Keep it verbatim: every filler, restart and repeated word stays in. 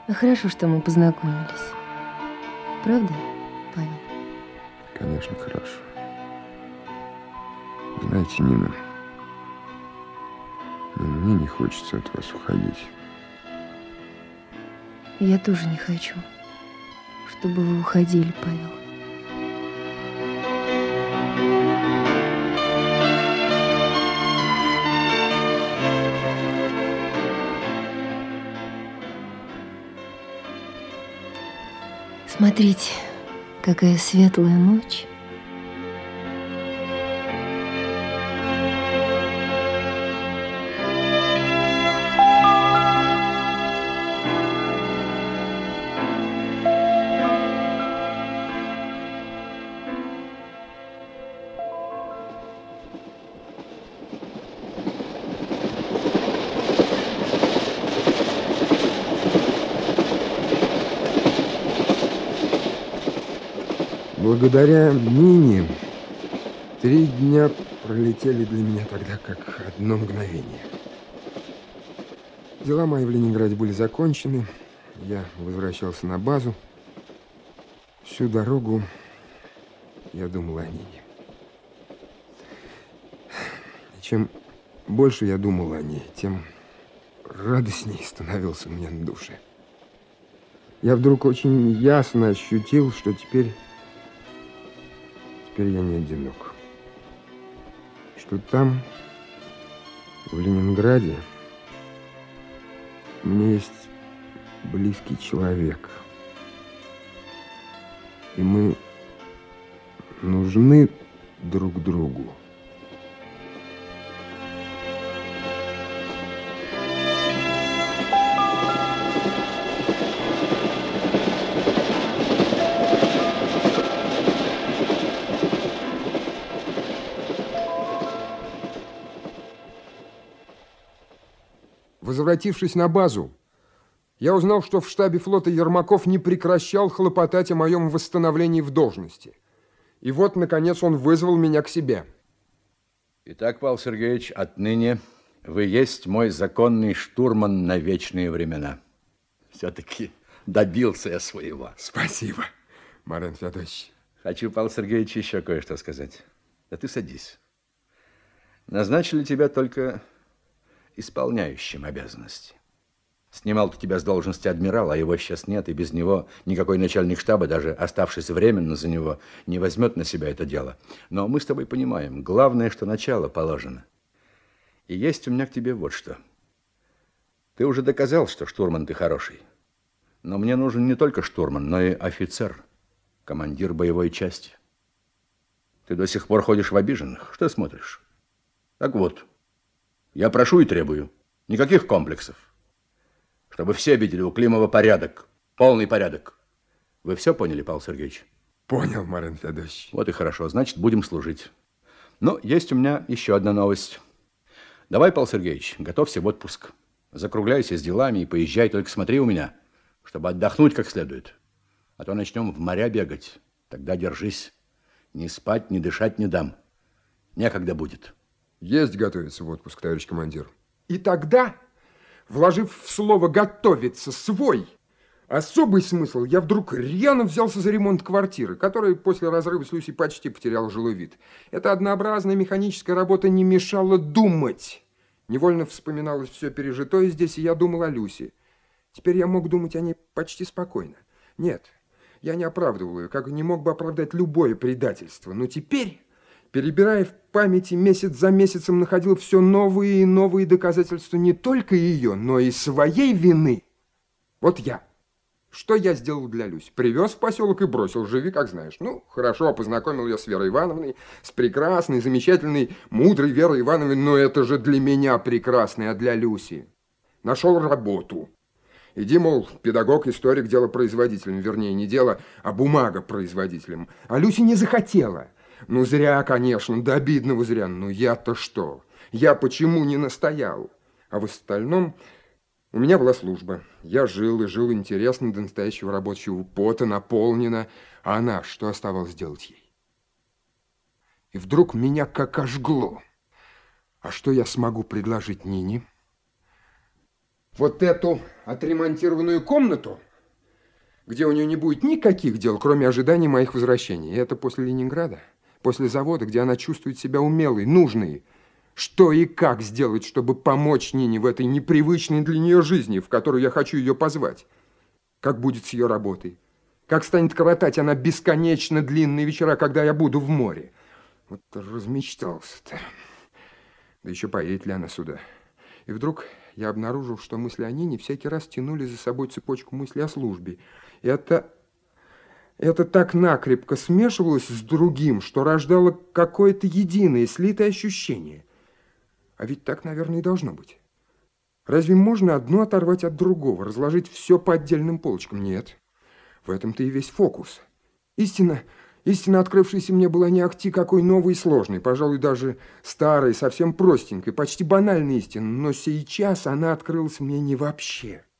Хорошо, что мы познакомились. Правда, Павел? Конечно, хорошо. Знаете, Нина, мне не хочется от вас уходить. Я тоже не хочу, чтобы вы уходили, Павел. Смотрите, какая светлая ночь. Благодаря Нине три дня пролетели для меня тогда как одно мгновение. Дела мои в Ленинграде были закончены. Я возвращался на базу. Всю дорогу я думал о Нине. И чем больше я думал о ней, тем радостнее становился мне на душе. Я вдруг очень ясно ощутил, что теперь... Теперь я не одинок. Что там, в Ленинграде, у меня есть близкий человек. И мы нужны друг другу. Возвратившись на базу, я узнал, что в штабе флота Ермаков не прекращал хлопотать о моем восстановлении в должности. И вот, наконец, он вызвал меня к себе. Итак, Павел Сергеевич, отныне вы есть мой законный штурман на вечные времена. Все-таки добился я своего. Спасибо, Марен Федорович. Хочу, Павел Сергеевич, еще кое-что сказать. Да ты садись. Назначили тебя только... исполняющим обязанности. Снимал-то тебя с должности адмирала, а его сейчас нет, и без него никакой начальник штаба, даже оставшись временно за него, не возьмет на себя это дело. Но мы с тобой понимаем, главное, что начало положено. И есть у меня к тебе вот что. Ты уже доказал, что штурман ты хороший. Но мне нужен не только штурман, но и офицер, командир боевой части. Ты до сих пор ходишь в обиженных. Что смотришь? Так вот, я прошу и требую. Никаких комплексов. Чтобы все видели у Климова порядок. Полный порядок. Вы все поняли, Павел Сергеевич? Понял, Марен Федорович. Вот и хорошо. Значит, будем служить. Но есть у меня еще одна новость. Давай, Павел Сергеевич, готовься в отпуск. Закругляйся с делами и поезжай. Только смотри у меня, чтобы отдохнуть как следует. А то начнем в моря бегать. Тогда держись. Ни спать, ни дышать не дам. Некогда будет. Есть готовиться в отпуск, товарищ командир. И тогда, вложив в слово «готовиться» свой особый смысл, я вдруг рьяно взялся за ремонт квартиры, который после разрыва с Люсей почти потерял жилой вид. Эта однообразная механическая работа не мешала думать. Невольно вспоминалось все пережитое здесь, и я думал о Люсе. Теперь я мог думать о ней почти спокойно. Нет, я не оправдывал ее, как не мог бы оправдать любое предательство. Но теперь... перебирая в памяти, месяц за месяцем находил все новые и новые доказательства не только ее, но и своей вины. Вот я. Что я сделал для Люси? Привез в поселок и бросил. Живи, как знаешь. Ну, хорошо, познакомил ее с Верой Ивановной, с прекрасной, замечательной, мудрой Верой Ивановной, но это же для меня прекрасной, а для Люси. Нашел работу. Иди, мол, педагог, историк, дело производителем. Вернее, не дело, а бумага производителем. А Люси не захотела. Ну, зря, конечно, до обидного зря. Но я-то что? Я почему не настоял? А в остальном у меня была служба. Я жил и жил интересно до настоящего рабочего пота, наполнено. А она, что оставалось делать ей? И вдруг меня как ожгло. А что я смогу предложить Нине? вот эту отремонтированную комнату, где у нее не будет никаких дел, кроме ожидания моих возвращений. И это после Ленинграда, после завода, где она чувствует себя умелой, нужной. Что и как сделать, чтобы помочь Нине в этой непривычной для нее жизни, в которую я хочу ее позвать? Как будет с ее работой? Как станет коротать она бесконечно длинные вечера, когда я буду в море? Вот размечтался-то. Да еще поедет ли она сюда? И вдруг я обнаружил, что мысли о Нине всякий раз тянули за собой цепочку мыслей о службе. И это, это так накрепко смешивалось с другим, что рождало какое-то единое, слитое ощущение. А ведь так, наверное, и должно быть. Разве можно одно оторвать от другого, разложить все по отдельным полочкам? Нет. В этом-то и весь фокус. Истина, истина, открывшаяся мне, была не ахти какой новой и сложной, пожалуй, даже старой, совсем простенькой, почти банальной истиной, но сейчас она открылась мне не вообще.